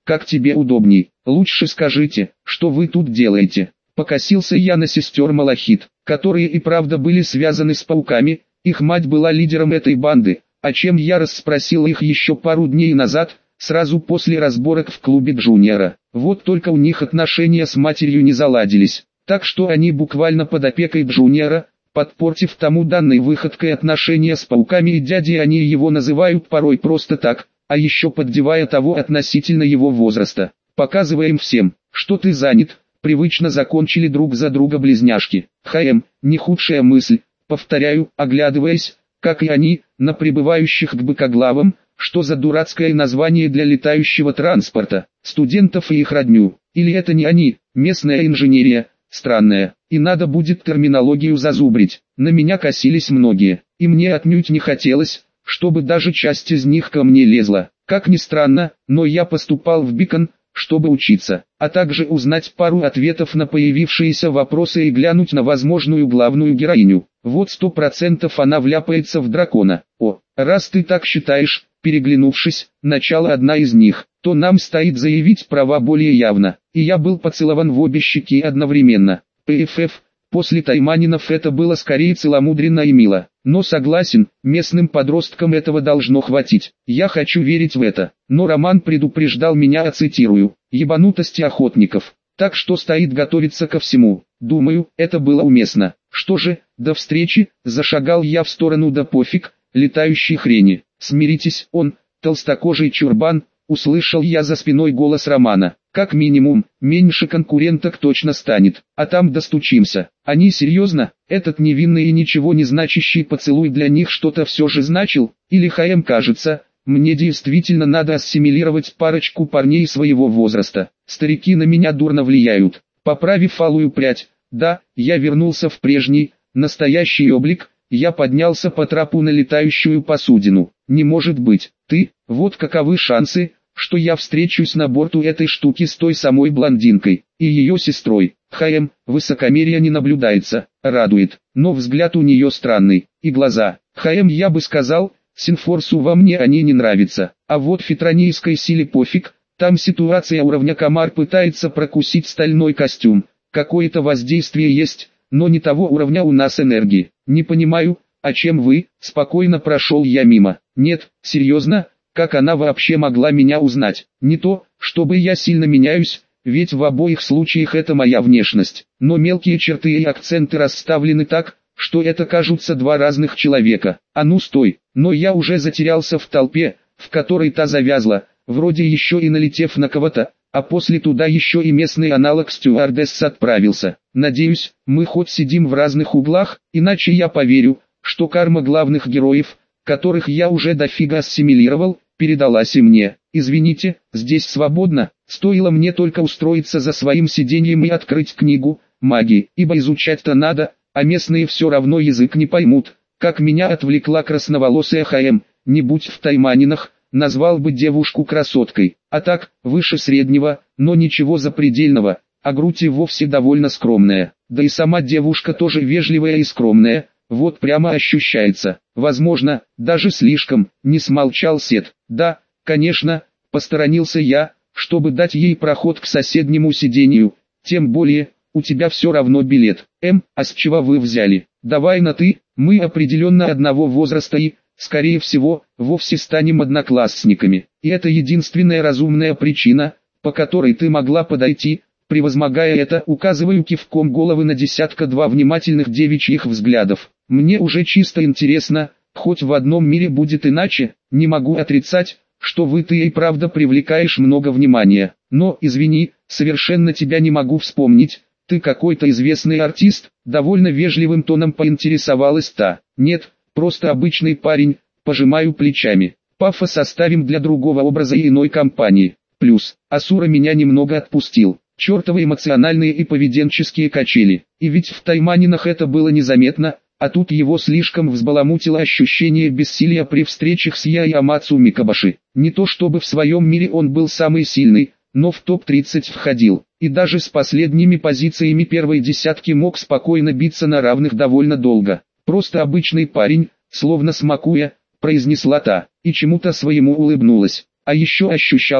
Speaker 1: как тебе удобней. Лучше скажите, что вы тут делаете. Покосился я на сестер Малахит, которые и правда были связаны с пауками, их мать была лидером этой банды, о чем я расспросил их еще пару дней назад, сразу после разборок в клубе Джуниора. Вот только у них отношения с матерью не заладились, так что они буквально под опекой Джуниора, подпортив тому данной выходкой отношения с пауками, и дядей они его называют порой просто так, а еще поддевая того относительно его возраста. Показываем всем, что ты занят. Привычно закончили друг за друга близняшки. Не худшая мысль, повторяю, оглядываясь, как и они, на прибывающих к быкоглавам, что за дурацкое название для летающего транспорта, студентов и их родню. Или это не они, местная инженерия, странная, и надо будет терминологию зазубрить. На меня косились многие, и мне отнюдь не хотелось, чтобы даже часть из них ко мне лезла. Как ни странно, но я поступал в Бикон, чтобы учиться, а также узнать пару ответов на появившиеся вопросы и глянуть на возможную главную героиню. Вот 100% она вляпается в дракона. О, раз ты так считаешь, переглянувшись, начала одна из них, то нам стоит заявить права более явно. И я был поцелован в обе щеки одновременно. ПФФ, после Тайманинов это было скорее целомудренно и мило. Но согласен, местным подросткам этого должно хватить. Я хочу верить в это. Но Роман предупреждал меня, цитирую, ебанутости охотников. Так что стоит готовиться ко всему. Думаю, это было уместно. Что же, до встречи, зашагал я в сторону, да пофиг, летающей хрени. Смиритесь, он, толстокожий чурбан, услышал я за спиной голос Романа. Как минимум, меньше конкуренток точно станет, а там достучимся. Они серьезно, этот невинный и ничего не значащий поцелуй для них что-то все же значил, или кажется, мне действительно надо ассимилировать парочку парней своего возраста. Старики на меня дурно влияют. Поправив алую прядь, да, я вернулся в прежний, настоящий облик, я поднялся по трапу на летающую посудину. Не может быть, ты, вот каковы шансы, что я встречусь на борту этой штуки с той самой блондинкой и ее сестрой. Высокомерия не наблюдается, радует, но взгляд у нее странный, и глаза. Я бы сказал, Синфорсу во мне они не нравятся, а вот фитронийской силе пофиг, там ситуация уровня комар пытается прокусить стальной костюм, какое-то воздействие есть, но не того уровня у нас энергии. Не понимаю, о чем вы, спокойно прошел я мимо. Нет, серьезно, как она вообще могла меня узнать? Не то, чтобы я сильно меняюсь, ведь в обоих случаях это моя внешность, но мелкие черты и акценты расставлены так, что это кажутся два разных человека. А ну стой, но я уже затерялся в толпе, в которой та завязла, вроде еще и налетев на кого-то, а после туда еще и местный аналог стюардесс отправился. Надеюсь, мы хоть сидим в разных углах, иначе я поверю, что карма главных героев, которых я уже дофига ассимилировал, передалась и мне. Извините, здесь свободно, стоило мне только устроиться за своим сиденьем и открыть книгу магии, ибо изучать-то надо, а местные все равно язык не поймут. Как меня отвлекла красноволосая не будь в Тайманинах, назвал бы девушку красоткой, а так, выше среднего, но ничего запредельного, а грудь и вовсе довольно скромная, да и сама девушка тоже вежливая и скромная, вот прямо ощущается, возможно, даже слишком, не смолчал Сет. Да, конечно, посторонился я, чтобы дать ей проход к соседнему сиденью, тем более, у тебя все равно билет. А с чего вы взяли? Давай на «ты», мы определенно одного возраста и, скорее всего, вовсе станем одноклассниками. И это единственная разумная причина, по которой ты могла подойти. Превозмогая это, указываю кивком головы на десятка-два внимательных девичьих взглядов. Мне уже чисто интересно, хоть в одном мире будет иначе, не могу отрицать, что ты и правда привлекаешь много внимания. Но, извини, совершенно тебя не могу вспомнить, ты какой-то известный артист? Довольно вежливым тоном поинтересовалась та. Нет, просто обычный парень, пожимаю плечами. Пафос оставим для другого образа и иной компании. Плюс, Асура меня немного отпустил. Чертовы эмоциональные и поведенческие качели. И ведь в Тайманинах это было незаметно, а тут его слишком взбаламутило ощущение бессилия при встречах с Яамацу Микабаши. Не то чтобы в своем мире он был самый сильный, но в топ-30 входил, и даже с последними позициями первой десятки мог спокойно биться на равных довольно долго. Просто обычный парень, словно смакуя, произнесла та, и чему-то своему улыбнулась. А еще ощущалось,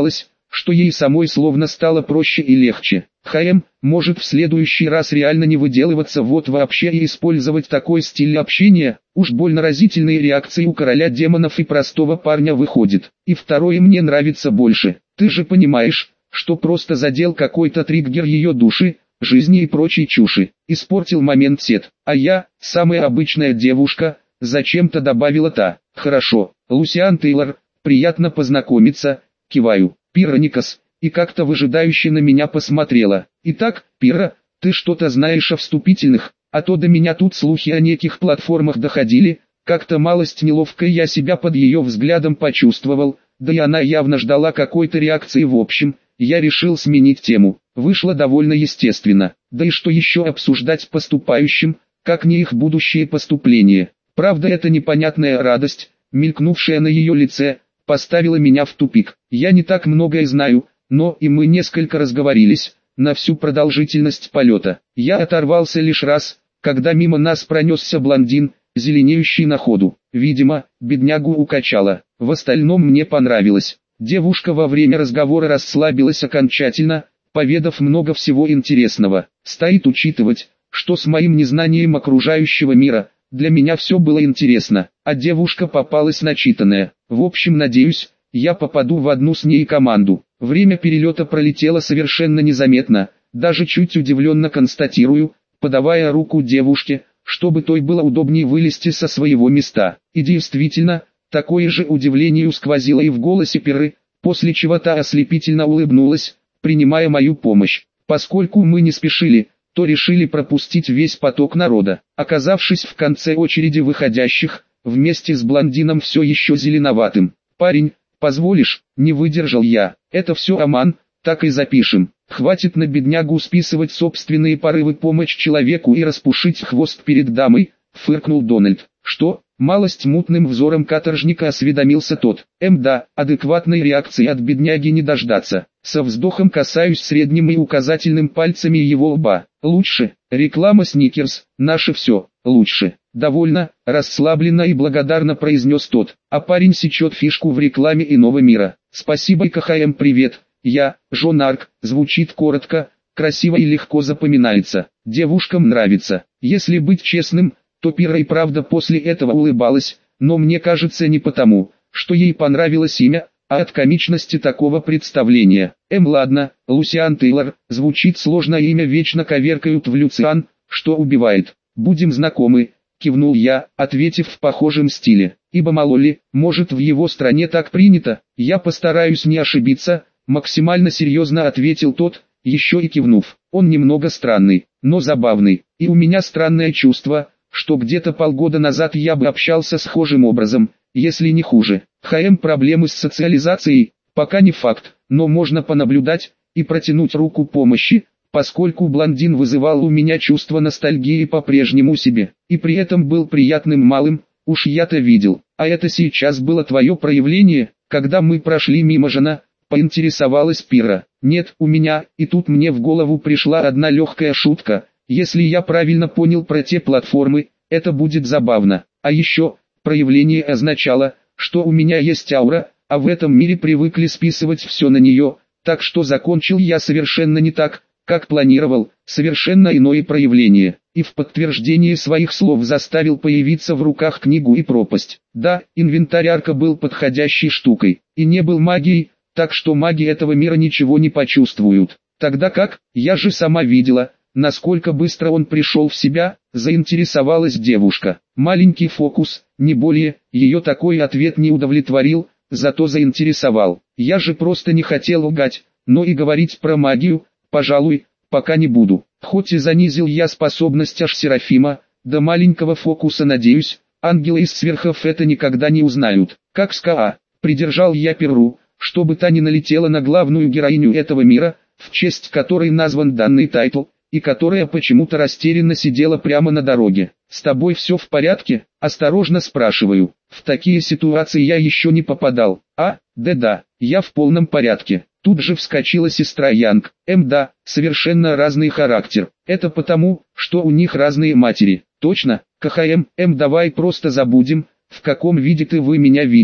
Speaker 1: что ей самой словно стало проще и легче. Может в следующий раз реально не выделываться вот вообще и использовать такой стиль общения? Уж больно разительные реакции у короля демонов и простого парня выходит. И второе мне нравится больше. Ты же понимаешь, что просто задел какой-то триггер ее души, жизни и прочей чуши. Испортил момент Сет. А я, самая обычная девушка, зачем-то добавила та. Хорошо, Лусиан Тейлор, приятно познакомиться, киваю. Пира Никас, и как-то выжидающе на меня посмотрела. Итак, Пира, ты что-то знаешь о вступительных, а то до меня тут слухи о неких платформах доходили, как-то малость неловко я себя под ее взглядом почувствовал, да и она явно ждала какой-то реакции в общем, я решил сменить тему. Вышло довольно естественно, да и что еще обсуждать поступающим, как не их будущее поступление. Правда, эта непонятная радость, мелькнувшая на ее лице, поставила меня в тупик. Я не так многое знаю, но и мы несколько разговорились, на всю продолжительность полета. Я оторвался лишь раз, когда мимо нас пронесся блондин, зеленеющий на ходу. Видимо, беднягу укачало. В остальном мне понравилось. Девушка во время разговора расслабилась окончательно, поведав много всего интересного. Стоит учитывать, что с моим незнанием окружающего мира, для меня все было интересно, а девушка попалась начитанная. В общем, надеюсь, я попаду в одну с ней команду. Время перелета пролетело совершенно незаметно, даже чуть удивленно констатирую, подавая руку девушке, чтобы той было удобнее вылезти со своего места. И действительно, такое же удивление сквозило и в голосе Пиры, после чего та ослепительно улыбнулась, принимая мою помощь. Поскольку мы не спешили, то решили пропустить весь поток народа. Оказавшись в конце очереди выходящих, вместе с блондином все еще зеленоватым. «Парень, позволишь?» — не выдержал я. «Это все Аман, так и запишем. Хватит на беднягу списывать собственные порывы помочь человеку и распушить хвост перед дамой», — фыркнул Дональд. «Что?» — малость мутным взором каторжника осведомился тот. Да, адекватной реакции от бедняги не дождаться. Со вздохом касаюсь средним и указательным пальцами его лба. «Лучше, реклама Сникерс, наше все, лучше». «Довольно», расслабленно и благодарно произнес тот, а парень сечет фишку в рекламе иного мира. «Спасибо и привет, я, Жон Арк», звучит коротко, красиво и легко запоминается. Девушкам нравится. Если быть честным, то Пира и правда после этого улыбалась, но мне кажется не потому, что ей понравилось имя, а от комичности такого представления. Ладно, Лусиан Тейлор, звучит сложно, имя вечно коверкают в Люциан, что убивает. «Будем знакомы», кивнул я, ответив в похожем стиле. Ибо мало ли, может в его стране так принято, я постараюсь не ошибиться, максимально серьезно ответил тот, еще и кивнув. Он немного странный, но забавный, и у меня странное чувство, что где-то полгода назад я бы общался схожим образом, если не хуже. Проблемы с социализацией, пока не факт, но можно понаблюдать и протянуть руку помощи, поскольку блондин вызывал у меня чувство ностальгии по-прежнему себе, и при этом был приятным малым, уж я-то видел. А это сейчас было твое проявление, когда мы прошли мимо жена, поинтересовалась Пира. Нет, у меня, и тут мне в голову пришла одна легкая шутка, если я правильно понял про те платформы, это будет забавно. А еще, проявление означало, что у меня есть аура, а в этом мире привыкли списывать все на нее, так что закончил я совершенно не так, как планировал, совершенно иное проявление, и в подтверждение своих слов заставил появиться в руках книгу и пропасть. Да, инвентарь арка был подходящей штукой, и не был магией, так что маги этого мира ничего не почувствуют. Тогда как, я же сама видела, насколько быстро он пришел в себя, заинтересовалась девушка. Маленький фокус, не более, ее такой ответ не удовлетворил, зато заинтересовал. Я же просто не хотел лгать, но и говорить про магию, пожалуй, пока не буду. Хоть и занизил я способность аж Серафима, до маленького фокуса надеюсь, ангелы из сверхов это никогда не узнают. Как СКА, придержал я Пиру, чтобы та не налетела на главную героиню этого мира, в честь которой назван данный тайтл, и которая почему-то растерянно сидела прямо на дороге. «С тобой все в порядке?» – осторожно спрашиваю. В такие ситуации я еще не попадал. Да, я в полном порядке. Тут же вскочила сестра Янг. Да, совершенно разный характер. Это потому, что у них разные матери. Точно, давай просто забудем, в каком виде вы меня видели.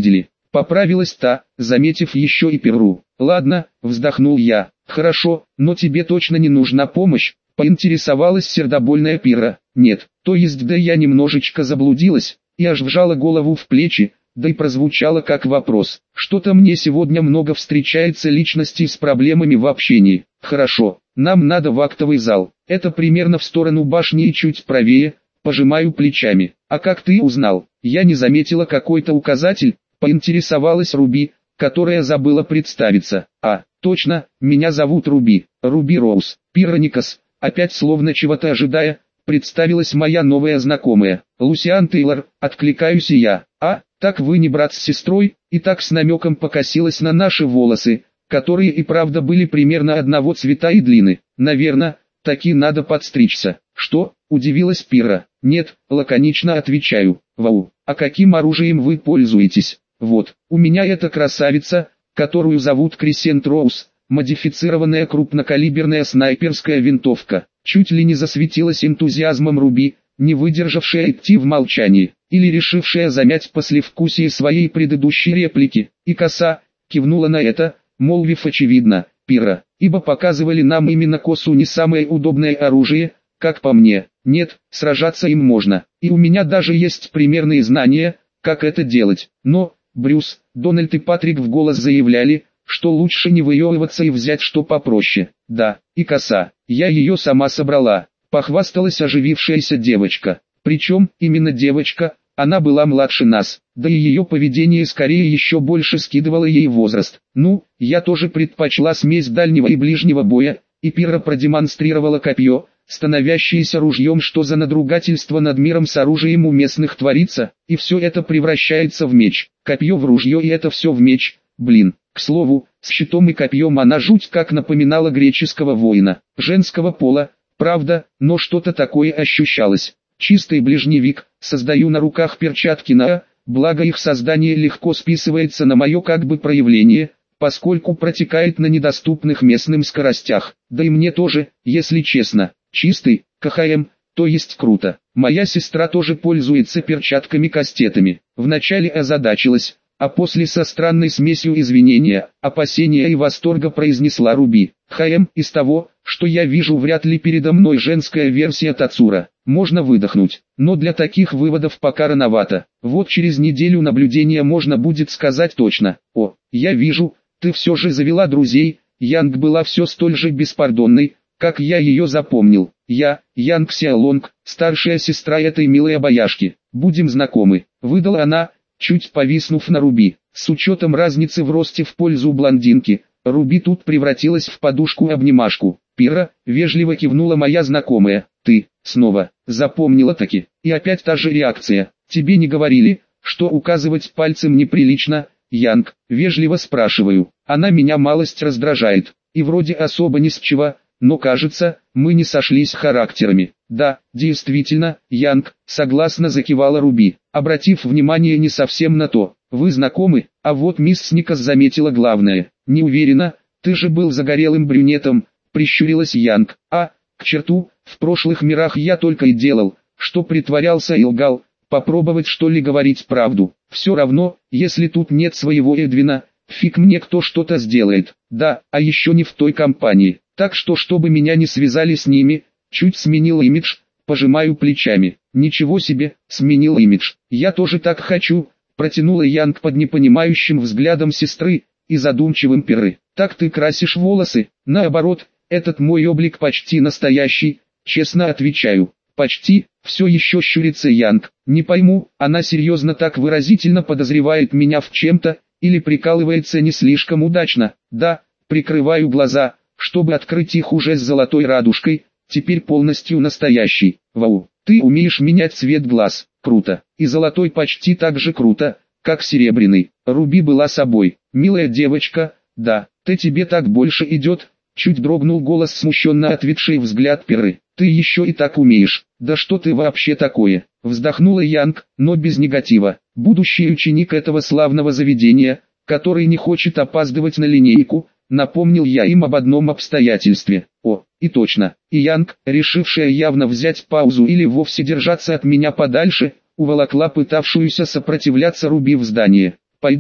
Speaker 1: Поправилась та, заметив еще и Пирру. Ладно, вздохнул я. Хорошо, но тебе точно не нужна помощь, поинтересовалась сердобольная Пирра. Нет, то есть да, я немножечко заблудилась, и аж вжала голову в плечи, да и прозвучало как вопрос. Что-то мне сегодня много встречается личностей с проблемами в общении. Хорошо, нам надо в актовый зал. Это примерно в сторону башни и чуть правее. Пожимаю плечами. А как ты узнал? Я не заметила какой-то указатель, поинтересовалась Руби, которая забыла представиться. А, точно, меня зовут Руби, Руби Роуз. Пирра Никас. Опять словно чего-то ожидая, представилась моя новая знакомая. Лусиан Тейлор, откликаюсь и я. А, так вы не брат с сестрой? И так с намеком покосилась на наши волосы, которые и правда были примерно одного цвета и длины. Наверное, таки надо подстричься. Что? Удивилась Пирра. Нет, лаконично отвечаю. Вау, а каким оружием вы пользуетесь? Вот, у меня эта красавица, которую зовут Крисент Роуз, модифицированная крупнокалиберная снайперская винтовка. Чуть ли не засветилась энтузиазмом Руби, не выдержавшая идти в молчании, или решившая замять послевкусие своей предыдущей реплики. И коса кивнула на это, молвив очевидно, Пирра, ибо показывали нам именно косу не самое удобное оружие, как по мне. Нет, сражаться им можно, и у меня даже есть примерные знания, как это делать. Но, Брюс, Дональд и Патрик в голос заявляли, что лучше не выебываться и взять что попроще. Да, и коса, я ее сама собрала, похвасталась оживившаяся девочка. Причем, именно девочка, она была младше нас, да и ее поведение скорее еще больше скидывало ей возраст. Ну, я тоже предпочла смесь дальнего и ближнего боя, и Пирра продемонстрировала копье, становящееся ружьем, что за надругательство над миром с оружием у местных творится, и все это превращается в меч. Копье в ружье и это все в меч, блин. К слову, с щитом и копьем она жуть как напоминала греческого воина, женского пола, правда, но что-то такое ощущалось. Чистый ближневик, создаю на руках перчатки на, благо их создание легко списывается на мое как бы проявление, поскольку протекает на недоступных местным скоростях, да и мне тоже, если честно. Чистый, КХМ, то есть круто. Моя сестра тоже пользуется перчатками-кастетами. Вначале озадачилась, а после со странной смесью извинения, опасения и восторга произнесла Руби. ХМ, из того, что я вижу, вряд ли передо мной женская версия Тацура. Можно выдохнуть, но для таких выводов пока рановато. Вот через неделю наблюдения можно будет сказать точно. О, я вижу, ты все же завела друзей. Янг была все столь же беспардонной, как я ее запомнил. Я, Янг Сяолонг, старшая сестра этой милой обаяшки. Будем знакомы, выдала она, чуть повиснув на Руби. С учетом разницы в росте в пользу блондинки, Руби тут превратилась в подушку-обнимашку. Пирра, вежливо кивнула моя знакомая. Ты, снова, запомнила таки. И опять та же реакция. Тебе не говорили, что указывать пальцем неприлично? Янг, вежливо спрашиваю. Она меня малость раздражает. И вроде особо ни с чего, но кажется, мы не сошлись характерами. Да, действительно, Янг, согласно закивала Руби, обратив внимание не совсем на то. Вы знакомы, а вот мисс Никас заметила главное. Не уверена, ты же был загорелым брюнетом, прищурилась Янг. А, к черту, в прошлых мирах я только и делал, что притворялся и лгал. Попробовать что ли говорить правду. Все равно, если тут нет своего Эдвина, фиг мне кто что-то сделает. Да, а еще не в той компании. Так что чтобы меня не связали с ними, чуть сменил имидж, пожимаю плечами. Ничего себе, сменил имидж. Я тоже так хочу, протянула Янг под непонимающим взглядом сестры и задумчивым Пирры. Так ты красишь волосы? Наоборот, этот мой облик почти настоящий, честно отвечаю. Почти, все еще щурится Янг. Не пойму, она серьезно так выразительно подозревает меня в чем-то, или прикалывается не слишком удачно. Да, прикрываю глаза, чтобы открыть их уже с золотой радужкой, теперь полностью настоящий. Вау, ты умеешь менять цвет глаз, круто. И золотой почти так же круто, как серебряный. Руби была собой, милая девочка, да, ты тебе так больше идет. Чуть дрогнул голос смущенно ответший взгляд Пирры. Ты еще и так умеешь. Да что ты вообще такое? Вздохнула Янг, но без негатива. Будущий ученик этого славного заведения, который не хочет опаздывать на линейку, напомнил я им об одном обстоятельстве. О, и точно. И Янг, решившая явно взять паузу или вовсе держаться от меня подальше, уволокла пытавшуюся сопротивляться Руби в здание. Пойдем,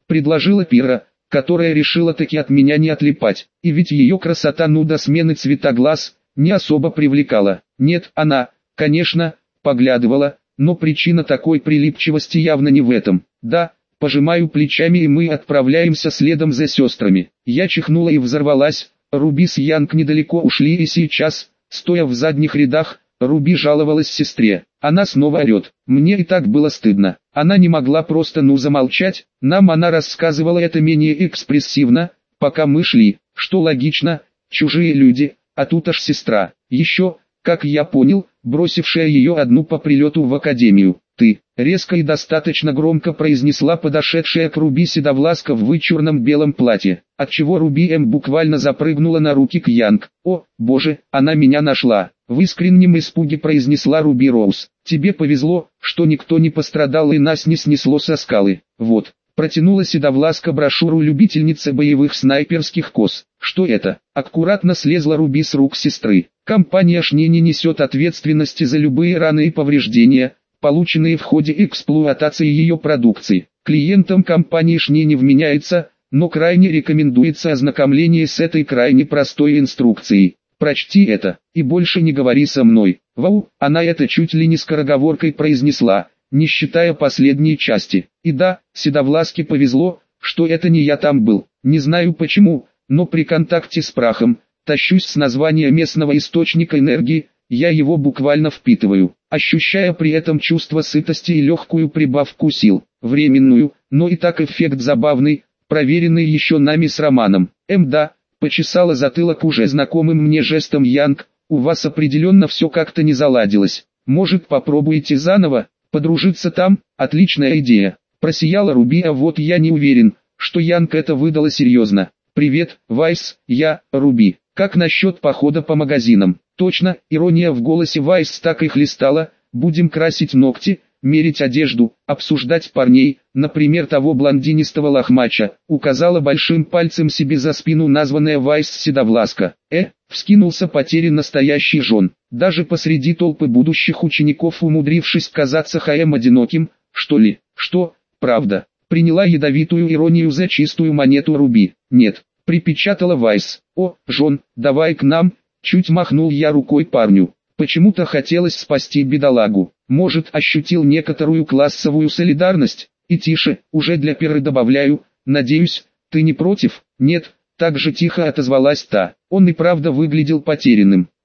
Speaker 1: предложила Пира, которая решила таки от меня не отлипать, и ведь ее красота до смены цвета глаз не особо привлекала. Нет, она, конечно, поглядывала, но причина такой прилипчивости явно не в этом. Да, пожимаю плечами, и мы отправляемся следом за сестрами. Я чихнула и взорвалась. Руби с Янг недалеко ушли, и сейчас, стоя в задних рядах, Руби жаловалась сестре. Она снова орет. Мне и так было стыдно. Она не могла просто замолчать. Нам она рассказывала это менее экспрессивно, пока мы шли, что логично, чужие люди, а тут аж сестра. Еще, как я понял, бросившая ее одну по прилету в академию. «Ты», — резко и достаточно громко произнесла подошедшая к Руби седовласка в вычурном белом платье, отчего Руби буквально запрыгнула на руки к Янг. «О, боже, она меня нашла», — в искреннем испуге произнесла Руби Роуз. «Тебе повезло, что никто не пострадал и нас не снесло со скалы. Вот». Протянула седовласка брошюру любительницы боевых снайперских кос. «Что это?» Аккуратно слезла Руби с рук сестры. «Компания Шни не несет ответственности за любые раны и повреждения, полученные в ходе эксплуатации ее продукции. Клиентам компании Шни не вменяется, но крайне рекомендуется ознакомление с этой крайне простой инструкцией. Прочти это, и больше не говори со мной». Вау, она это чуть ли не скороговоркой произнесла, не считая последней части. И да, седовласке повезло, что это не я там был. Не знаю почему, но при контакте с прахом, тащусь с названия местного источника энергии, я его буквально впитываю, ощущая при этом чувство сытости и легкую прибавку сил. Временную, но и так эффект забавный, проверенный еще нами с Романом. Да, почесала затылок уже знакомым мне жестом Янг, у вас определенно все как-то не заладилось. Может, попробуете заново? Подружиться там – отличная идея. Просияла Руби, а вот я не уверен, что Янг это выдала серьезно. «Привет, Вайс, я, Руби. Как насчет похода по магазинам?» Точно, ирония в голосе Вайс так и хлестала. «Будем красить ногти, мерить одежду, обсуждать парней, например того блондинистого лохмача», указала большим пальцем себе за спину названная Вайс седовласка. Вскинулся потерян настоящий жон. Даже посреди толпы будущих учеников умудрившись казаться одиноким, что ли? Что, правда? Приняла ядовитую иронию за чистую монету Руби. «Нет», припечатала Вайс. «О, жон, давай к нам», чуть махнул я рукой парню. Почему-то хотелось спасти бедолагу. Может, ощутил некоторую классовую солидарность? И тише, уже для Пиры добавляю, надеюсь, ты не против? Нет, так же тихо отозвалась та. Он и правда выглядел потерянным.